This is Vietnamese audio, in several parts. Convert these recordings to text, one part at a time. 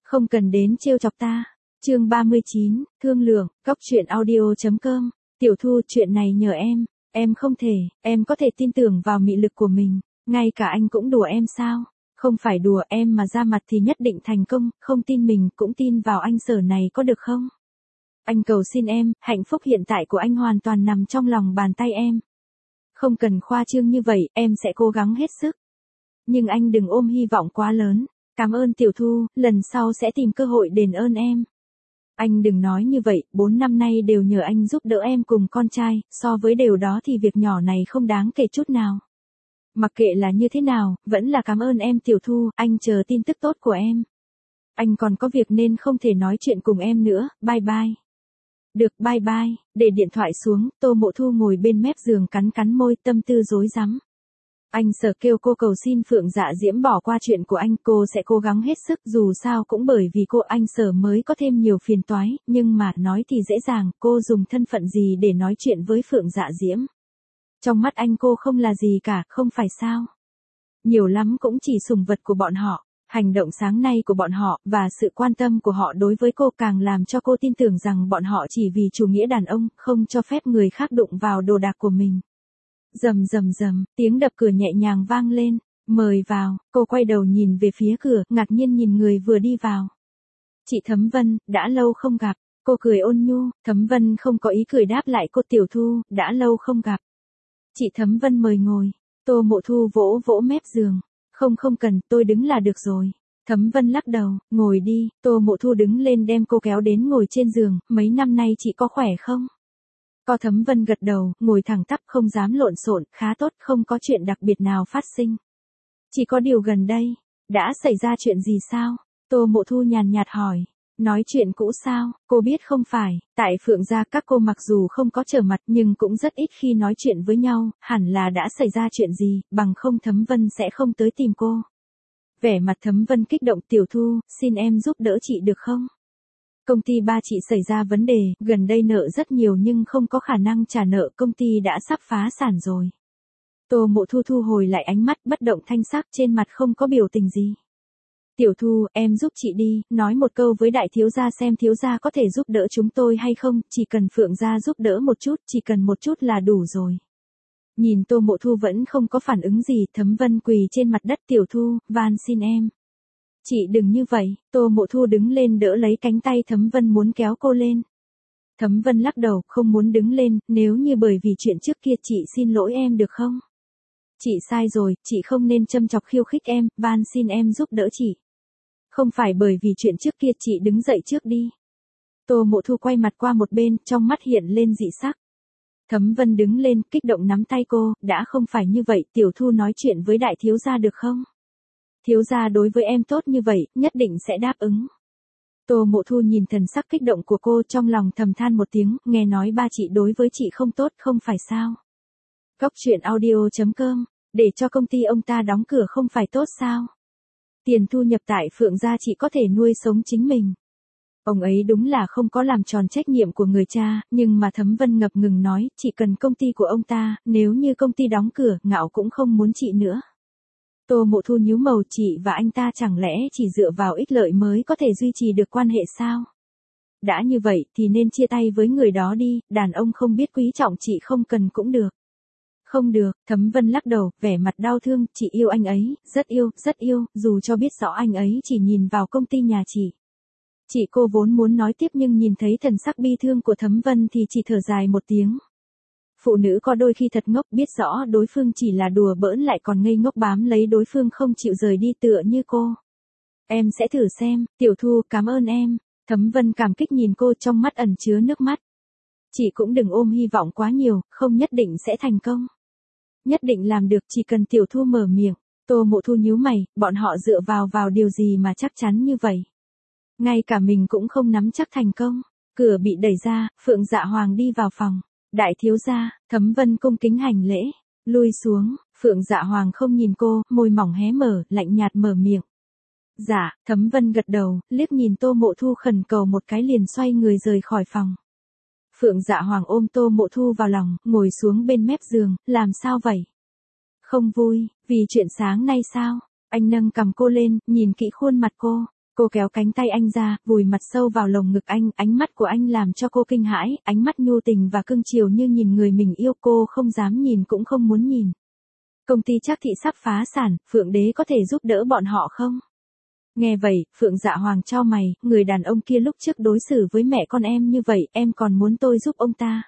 Không cần đến trêu chọc ta. Chương 39, thương lượng, góc truyện audio.com. Tiểu Thu, chuyện này nhờ em không thể, em có thể tin tưởng vào mị lực của mình, ngay cả anh cũng đùa em sao? Không phải đùa, em mà ra mặt thì nhất định thành công, không tin mình cũng tin vào anh Sở này có được không? Anh cầu xin em, hạnh phúc hiện tại của anh hoàn toàn nằm trong lòng bàn tay em. Không cần khoa trương như vậy, em sẽ cố gắng hết sức. Nhưng anh đừng ôm hy vọng quá lớn. Cảm ơn Tiểu Thu, lần sau sẽ tìm cơ hội đền ơn em. Anh đừng nói như vậy, 4 năm nay đều nhờ anh giúp đỡ em cùng con trai, so với điều đó thì việc nhỏ này không đáng kể chút nào. Mặc kệ là như thế nào, vẫn là cảm ơn em Tiểu Thu, anh chờ tin tức tốt của em. Anh còn có việc nên không thể nói chuyện cùng em nữa, bye bye. Được, bye bye. Để điện thoại xuống, Tô Mộ Thu ngồi bên mép giường cắn cắn môi, tâm tư rối rắm. Anh Sở kêu cô cầu xin Phượng Dạ Diễm bỏ qua chuyện của anh, cô sẽ cố gắng hết sức, dù sao cũng bởi vì cô anh Sở mới có thêm nhiều phiền toái, nhưng mà nói thì dễ dàng, cô dùng thân phận gì để nói chuyện với Phượng Dạ Diễm. Trong mắt anh cô không là gì cả, không phải sao? Nhiều lắm cũng chỉ sủng vật của bọn họ. Hành động sáng nay của bọn họ, và sự quan tâm của họ đối với cô càng làm cho cô tin tưởng rằng bọn họ chỉ vì chủ nghĩa đàn ông, không cho phép người khác đụng vào đồ đạc của mình. Rầm rầm rầm, tiếng đập cửa nhẹ nhàng vang lên, mời vào, cô quay đầu nhìn về phía cửa, ngạc nhiên nhìn người vừa đi vào. Chị Thấm Vân, đã lâu không gặp, cô cười ôn nhu, Thấm Vân không có ý cười đáp lại cô. Tiểu Thu, đã lâu không gặp. Chị Thấm Vân mời ngồi, Tô Mộ Thu vỗ vỗ mép giường. Không cần, tôi đứng là được rồi. Thấm Vân lắc đầu, ngồi đi. Tô Mộ Thu đứng lên đem cô kéo đến ngồi trên giường, mấy năm nay chị có khỏe không? Có. Thấm Vân gật đầu, ngồi thẳng tắp không dám lộn xộn, khá tốt, không có chuyện đặc biệt nào phát sinh. Chỉ có điều gần đây, đã xảy ra chuyện gì sao? Tô Mộ Thu nhàn nhạt hỏi. Nói chuyện cũ sao? Cô biết không phải, tại Phượng gia các cô mặc dù không có trở mặt nhưng cũng rất ít khi nói chuyện với nhau, hẳn là đã xảy ra chuyện gì, bằng không Thấm Vân sẽ không tới tìm cô. Vẻ mặt Thấm Vân kích động. Tiểu Thu, xin em giúp đỡ chị được không? Công ty ba chị xảy ra vấn đề, gần đây nợ rất nhiều nhưng không có khả năng trả nợ, công ty đã sắp phá sản rồi. Tô Mộ Thu thu hồi lại ánh mắt, bất động thanh sắc, trên mặt không có biểu tình gì. Tiểu Thu, em giúp chị đi, nói một câu với đại thiếu gia xem thiếu gia có thể giúp đỡ chúng tôi hay không, chỉ cần Phượng gia giúp đỡ một chút, chỉ cần một chút là đủ rồi. Nhìn Tô Mộ Thu vẫn không có phản ứng gì, Thấm Vân quỳ trên mặt đất. Tiểu Thu, van xin em. Chị đừng như vậy. Tô Mộ Thu đứng lên đỡ lấy cánh tay Thấm Vân muốn kéo cô lên. Thấm Vân lắc đầu, không muốn đứng lên, nếu như bởi vì chuyện trước kia chị xin lỗi em được không? Chị sai rồi, chị không nên châm chọc khiêu khích em, van xin em giúp đỡ chị. Không phải bởi vì chuyện trước kia, chị đứng dậy trước đi. Tô Mộ Thu quay mặt qua một bên, trong mắt hiện lên dị sắc. Thấm Vân đứng lên, kích động nắm tay cô, đã không phải như vậy, Tiểu Thu nói chuyện với đại thiếu gia được không? Thiếu gia đối với em tốt như vậy, nhất định sẽ đáp ứng. Tô Mộ Thu nhìn thần sắc kích động của cô, trong lòng thầm than một tiếng, nghe nói ba chị đối với chị không tốt, không phải sao? Góc truyện audio.com, để cho công ty ông ta đóng cửa không phải tốt sao? Tiền thu nhập tại Phượng gia chị có thể nuôi sống chính mình. Ông ấy đúng là không có làm tròn trách nhiệm của người cha, nhưng mà Thấm Vân ngập ngừng nói, chỉ cần công ty của ông ta, nếu như công ty đóng cửa, Ngạo cũng không muốn chị nữa. Tô Mộ Thu nhíu màu, chị và anh ta chẳng lẽ chỉ dựa vào ích lợi mới có thể duy trì được quan hệ sao? Đã như vậy thì nên chia tay với người đó đi, đàn ông không biết quý trọng chị không cần cũng được. Không được, Thấm Vân lắc đầu, vẻ mặt đau thương, chị yêu anh ấy, rất yêu, dù cho biết rõ anh ấy chỉ nhìn vào công ty nhà chị. Cô vốn muốn nói tiếp nhưng nhìn thấy thần sắc bi thương của Thấm Vân thì chỉ thở dài một tiếng. Phụ nữ có đôi khi thật ngốc, biết rõ đối phương chỉ là đùa bỡn lại còn ngây ngốc bám lấy đối phương không chịu rời đi tựa như cô. Em sẽ thử xem. Tiểu Thu, cảm ơn em. Thấm Vân cảm kích nhìn cô, trong mắt ẩn chứa nước mắt. Chị cũng đừng ôm hy vọng quá nhiều, không nhất định sẽ thành công. Nhất định làm được, chỉ cần Tiểu Thu mở miệng. Tô Mộ Thu nhíu mày, bọn họ dựa vào điều gì mà chắc chắn như vậy? Ngay cả mình cũng không nắm chắc thành công. Cửa bị đẩy ra, Phượng Dạ Hoàng đi vào phòng. Đại thiếu gia. Thấm Vân cung kính hành lễ. Lui xuống. Phượng Dạ Hoàng không nhìn cô, môi mỏng hé mở, lạnh nhạt mở miệng. Dạ. Thấm Vân gật đầu, liếc nhìn Tô Mộ Thu khẩn cầu một cái liền xoay người rời khỏi phòng. Phượng Dạ Hoàng ôm Tô Mộ Thu vào lòng, ngồi xuống bên mép giường. Làm sao vậy? Không vui, vì chuyện sáng nay sao? Anh nâng cằm cô lên, nhìn kỹ khuôn mặt cô. Cô kéo cánh tay anh ra, vùi mặt sâu vào lồng ngực anh, ánh mắt của anh làm cho cô kinh hãi, ánh mắt nhu tình và cưng chiều như nhìn người mình yêu, cô không dám nhìn cũng không muốn nhìn. Công ty Trác Thị sắp phá sản, Phượng Đế có thể giúp đỡ bọn họ không? Nghe vậy, Phượng Dạ Hoàng chau mày, người đàn ông kia lúc trước đối xử với mẹ con em như vậy, em còn muốn tôi giúp ông ta.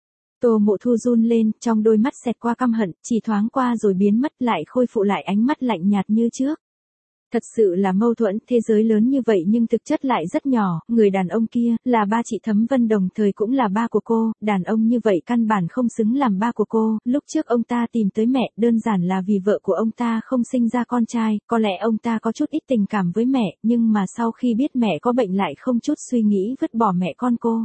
Tô Mộ Thu run lên, trong đôi mắt xẹt qua căm hận, chỉ thoáng qua rồi biến mất lại khôi phục lại ánh mắt lạnh nhạt như trước. Thật sự là mâu thuẫn, thế giới lớn như vậy nhưng thực chất lại rất nhỏ, người đàn ông kia, là ba chị Thấm Vân đồng thời cũng là ba của cô, đàn ông như vậy căn bản không xứng làm ba của cô, lúc trước ông ta tìm tới mẹ, đơn giản là vì vợ của ông ta không sinh ra con trai, có lẽ ông ta có chút ít tình cảm với mẹ, nhưng mà sau khi biết mẹ có bệnh lại không chút suy nghĩ vứt bỏ mẹ con cô.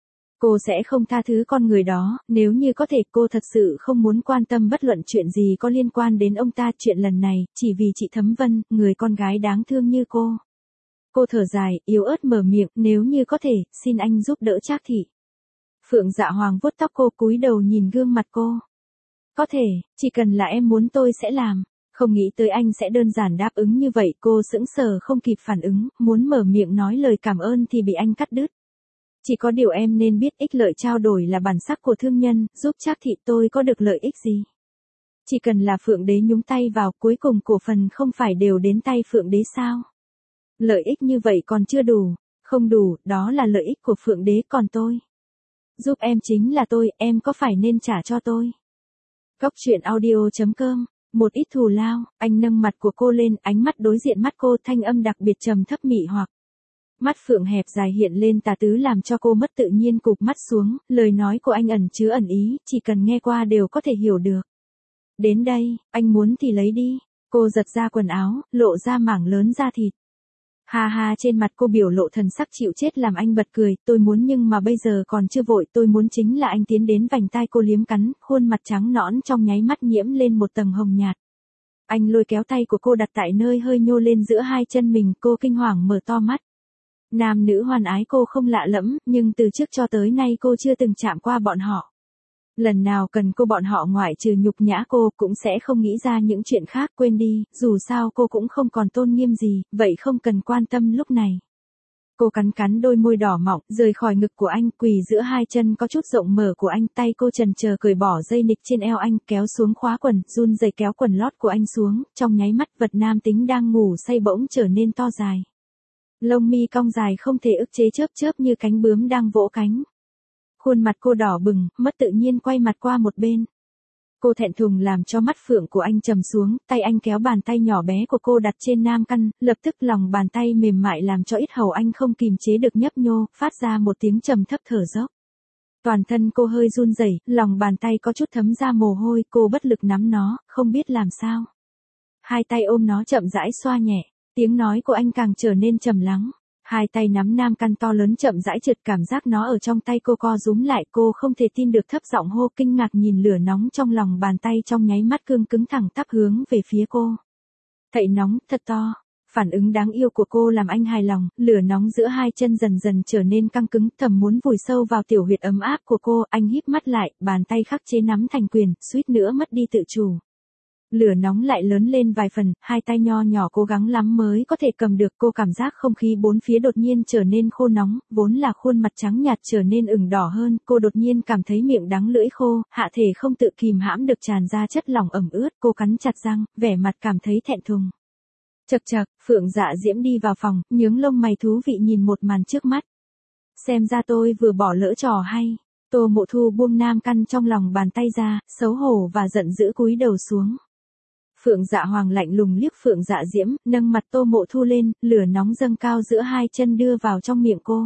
Cô sẽ không tha thứ con người đó, nếu như có thể cô thật sự không muốn quan tâm bất luận chuyện gì có liên quan đến ông ta, chuyện lần này, chỉ vì chị Thấm Vân, người con gái đáng thương như cô. Cô thở dài, yếu ớt mở miệng, nếu như có thể, xin anh giúp đỡ Trác Thị. Phượng Dạ Hoàng vuốt tóc cô, cúi đầu nhìn gương mặt cô. Có thể, chỉ cần là em muốn tôi sẽ làm. Không nghĩ tới anh sẽ đơn giản đáp ứng như vậy, cô sững sờ không kịp phản ứng, muốn mở miệng nói lời cảm ơn thì bị anh cắt đứt. Chỉ có điều em nên biết ích lợi trao đổi là bản sắc của thương nhân, giúp Trác Thị tôi có được lợi ích gì. Chỉ cần là Phượng Đế nhúng tay vào, cuối cùng cổ phần không phải đều đến tay Phượng Đế sao? Lợi ích như vậy còn chưa đủ, không đủ, đó là lợi ích của Phượng Đế, còn tôi. Giúp em chính là tôi, em có phải nên trả cho tôi? Góc truyện audio.com, một ít thù lao, anh nâng mặt của cô lên, ánh mắt đối diện mắt cô, thanh âm đặc biệt trầm thấp mị hoặc. Mắt Phượng hẹp dài hiện lên tà tứ làm cho cô mất tự nhiên cụp mắt xuống, lời nói của anh ẩn chứa ẩn ý, chỉ cần nghe qua đều có thể hiểu được. Đến đây, anh muốn thì lấy đi. Cô giật ra quần áo, lộ ra mảng lớn da thịt. Ha ha, trên mặt cô biểu lộ thần sắc chịu chết làm anh bật cười, tôi muốn nhưng mà bây giờ còn chưa vội, tôi muốn chính là anh tiến đến vành tai cô liếm cắn, khuôn mặt trắng nõn trong nháy mắt nhiễm lên một tầng hồng nhạt. Anh lôi kéo tay của cô đặt tại nơi hơi nhô lên giữa hai chân mình, cô kinh hoàng mở to mắt. Nam nữ hoan ái cô không lạ lẫm, nhưng từ trước cho tới nay cô chưa từng chạm qua bọn họ. Lần nào cần cô bọn họ ngoại trừ nhục nhã cô cũng sẽ không nghĩ ra những chuyện khác, quên đi, dù sao cô cũng không còn tôn nghiêm gì, vậy không cần quan tâm lúc này. Cô cắn cắn đôi môi đỏ mọng, rời khỏi ngực của anh, quỳ giữa hai chân có chút rộng mở của anh, tay cô chần chờ cởi bỏ dây nịch trên eo anh, kéo xuống khóa quần, run rẩy kéo quần lót của anh xuống, trong nháy mắt vật nam tính đang ngủ say bỗng trở nên to dài. Lông mi cong dài không thể ức chế chớp chớp như cánh bướm đang vỗ cánh. Khuôn mặt cô đỏ bừng, mất tự nhiên quay mặt qua một bên. Cô thẹn thùng làm cho mắt Phượng của anh trầm xuống, tay anh kéo bàn tay nhỏ bé của cô đặt trên nam căn, lập tức lòng bàn tay mềm mại làm cho ít hầu anh không kìm chế được nhấp nhô, phát ra một tiếng trầm thấp thở dốc. Toàn thân cô hơi run rẩy, lòng bàn tay có chút thấm ra mồ hôi, cô bất lực nắm nó, không biết làm sao. Hai tay ôm nó chậm rãi xoa nhẹ, tiếng nói của anh càng trở nên trầm lắng. Hai tay nắm nam căn to lớn chậm rãi trượt, cảm giác nó ở trong tay cô co rúm lại, cô không thể tin được thấp giọng hô, kinh ngạc nhìn lửa nóng trong lòng bàn tay trong nháy mắt cương cứng thẳng tắp hướng về phía cô. Thậy nóng, thật to. Phản ứng đáng yêu của cô làm anh hài lòng, lửa nóng giữa hai chân dần dần trở nên căng cứng, thầm muốn vùi sâu vào tiểu huyệt ấm áp của cô, anh híp mắt lại, bàn tay khắc chế nắm thành quyền, suýt nữa mất đi tự chủ. Lửa nóng lại lớn lên vài phần, hai tay nho nhỏ cố gắng lắm mới có thể cầm được, cô cảm giác không khí bốn phía đột nhiên trở nên khô nóng, vốn là khuôn mặt trắng nhạt trở nên ửng đỏ hơn, cô đột nhiên cảm thấy miệng đắng lưỡi khô, hạ thể không tự kìm hãm được tràn ra chất lỏng ẩm ướt, cô cắn chặt răng, vẻ mặt cảm thấy thẹn thùng. Chậc chậc, Phượng Dạ Diễm đi vào phòng, nhướng lông mày thú vị nhìn một màn trước mắt. Xem ra tôi vừa bỏ lỡ trò hay. Tô Mộ Thu buông nam căn trong lòng bàn tay ra, xấu hổ và giận dữ cúi đầu xuống. Phượng Dạ Hoàng lạnh lùng liếc Phượng Dạ Diễm, nâng mặt Tô Mộ Thu lên, lửa nóng dâng cao giữa hai chân đưa vào trong miệng cô.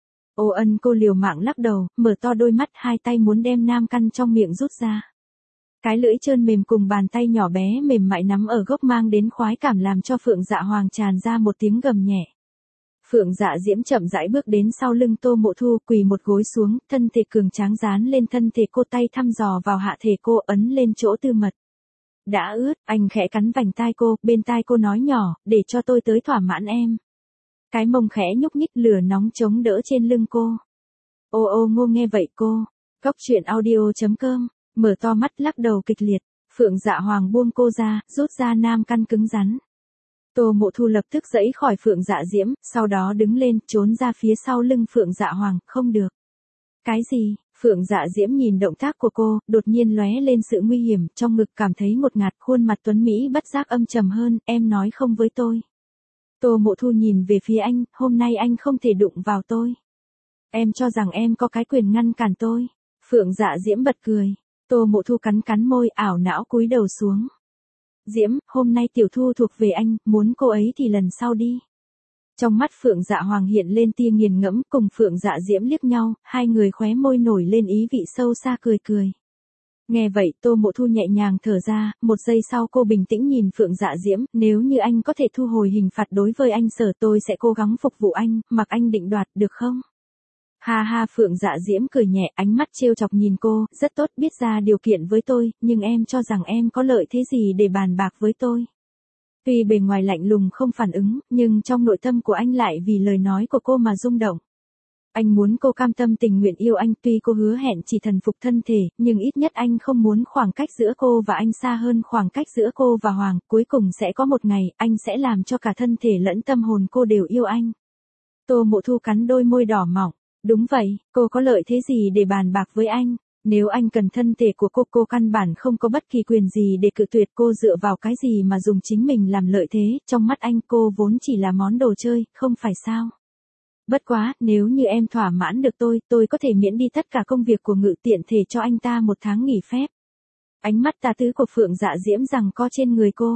Ô Ân, cô liều mạng lắc đầu, mở to đôi mắt, hai tay muốn đem nam căn trong miệng rút ra. Cái lưỡi trơn mềm cùng bàn tay nhỏ bé mềm mại nắm ở gốc mang đến khoái cảm làm cho Phượng Dạ Hoàng tràn ra một tiếng gầm nhẹ. Phượng Dạ Diễm chậm rãi bước đến sau lưng Tô Mộ Thu, quỳ một gối xuống, thân thể cường tráng dán lên thân thể cô, tay thăm dò vào hạ thể cô, ấn lên chỗ tư mật. Đã ướt, anh khẽ cắn vành tai cô, bên tai cô nói nhỏ, để cho tôi tới thỏa mãn em. Cái mông khẽ nhúc nhích, lửa nóng chống đỡ trên lưng cô. Ô ô ngô, nghe vậy cô. Góc truyện audio.com, mở to mắt lắc đầu kịch liệt. Phượng Dạ Hoàng buông cô ra, rút ra nam căn cứng rắn. Tô Mộ Thu lập tức giãy khỏi Phượng Dạ Diễm, sau đó đứng lên, trốn ra phía sau lưng Phượng Dạ Hoàng, không được. Cái gì? Phượng Dạ Diễm nhìn động tác của cô, đột nhiên lóe lên sự nguy hiểm, trong ngực cảm thấy một ngạt, khuôn mặt tuấn Mỹ bất giác âm trầm hơn, em nói không với tôi. Tô Mộ Thu nhìn về phía anh, hôm nay anh không thể đụng vào tôi. Em cho rằng em có cái quyền ngăn cản tôi. Phượng Dạ Diễm bật cười. Tô Mộ Thu cắn cắn môi, ảo não cúi đầu xuống. Diễm, hôm nay Tiểu Thu thuộc về anh, muốn cô ấy thì lần sau đi. Trong mắt Phượng Dạ Hoàng hiện lên tia nghiền ngẫm, cùng Phượng Dạ Diễm liếc nhau, hai người khóe môi nổi lên ý vị sâu xa cười cười. Nghe vậy Tô Mộ Thu nhẹ nhàng thở ra, một giây sau cô bình tĩnh nhìn Phượng Dạ Diễm, nếu như anh có thể thu hồi hình phạt đối với anh Sở tôi sẽ cố gắng phục vụ anh, mặc anh định đoạt được không? Ha ha, Phượng Dạ Diễm cười nhẹ, ánh mắt trêu chọc nhìn cô, rất tốt, biết ra điều kiện với tôi, nhưng em cho rằng em có lợi thế gì để bàn bạc với tôi? Tuy bề ngoài lạnh lùng không phản ứng, nhưng trong nội tâm của anh lại vì lời nói của cô mà rung động. Anh muốn cô cam tâm tình nguyện yêu anh, tuy cô hứa hẹn chỉ thần phục thân thể, nhưng ít nhất anh không muốn khoảng cách giữa cô và anh xa hơn khoảng cách giữa cô và Hoàng, cuối cùng sẽ có một ngày, anh sẽ làm cho cả thân thể lẫn tâm hồn cô đều yêu anh. Tô Mộ Thu cắn đôi môi đỏ mọng. Đúng vậy, cô có lợi thế gì để bàn bạc với anh? Nếu anh cần thân thể của cô căn bản không có bất kỳ quyền gì để cự tuyệt, cô dựa vào cái gì mà dùng chính mình làm lợi thế, trong mắt anh cô vốn chỉ là món đồ chơi, không phải sao? Bất quá, nếu như em thỏa mãn được tôi có thể miễn đi tất cả công việc của Ngự tiện thể cho anh ta 1 tháng nghỉ phép. Ánh mắt tà tứ của Phượng Dạ Diễm giằng co trên người cô.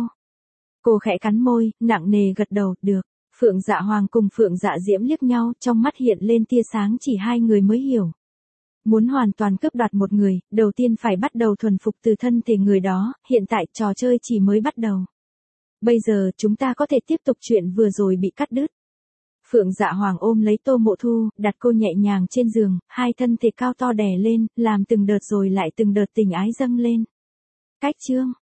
Cô khẽ cắn môi, nặng nề gật đầu, được. Phượng Dạ Hoàng cùng Phượng Dạ Diễm liếc nhau, trong mắt hiện lên tia sáng, chỉ hai người mới hiểu. Muốn hoàn toàn cướp đoạt một người, đầu tiên phải bắt đầu thuần phục từ thân thể người đó, hiện tại trò chơi chỉ mới bắt đầu. Bây giờ chúng ta có thể tiếp tục chuyện vừa rồi bị cắt đứt. Phượng Dạ Hoàng ôm lấy Tô Mộ Thu, đặt cô nhẹ nhàng trên giường, hai thân thể cao to đè lên, làm từng đợt rồi lại từng đợt tình ái dâng lên. Cách chương